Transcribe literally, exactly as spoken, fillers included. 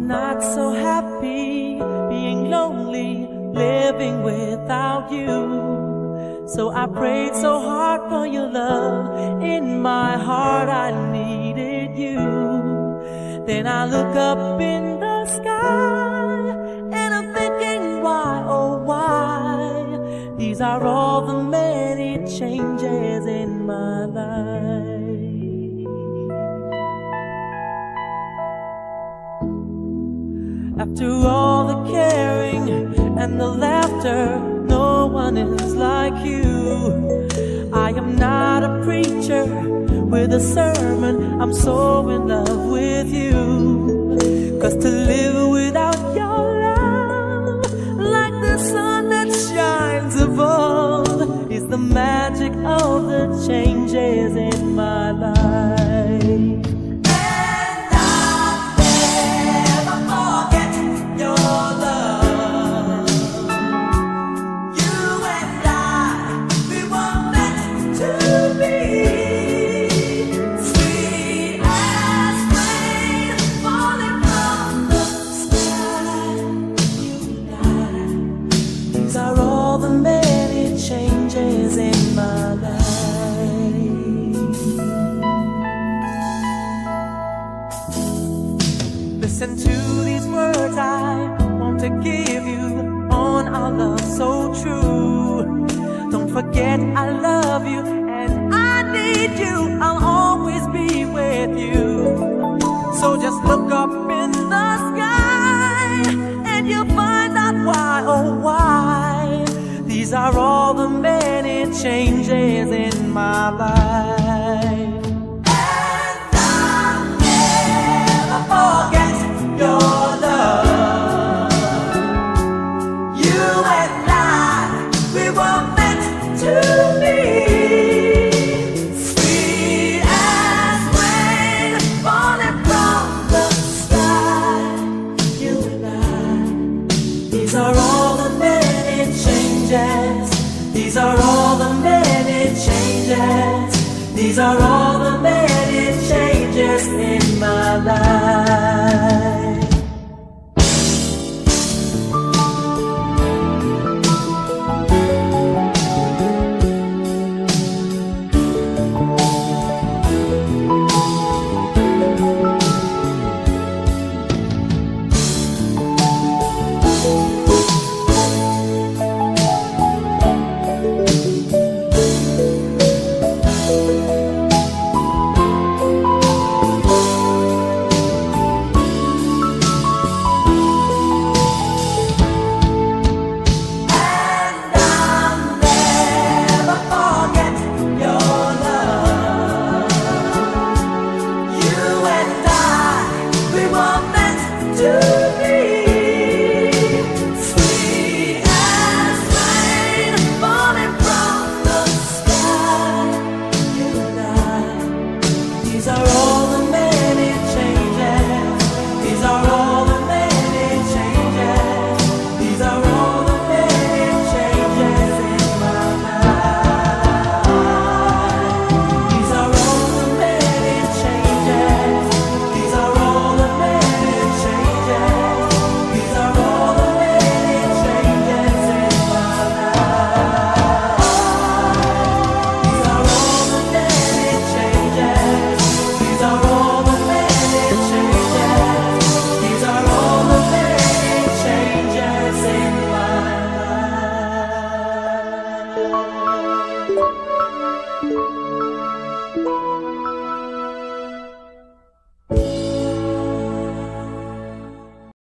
not so happy, being lonely, living without you. So I prayed so hard for your love. In my heart I needed you. Then I look up in the sky, and I'm thinking, why, oh why? These are all the many changes in my life. After all the caring and the laughter, no one is like you. I am not a preacher with a sermon, I'm so in love with you. Cause to live without your love, like the sun that shines above, is the magic of the changes in my life. Listen to these words I want to give you on our love so true. Don't forget I love you and I need you. I'll always be with you. So just look up in the sky and you'll find out why, oh why. These are all the many changes in my life. These are all the many changes. These are all the many changes. These are all the many changes in my life.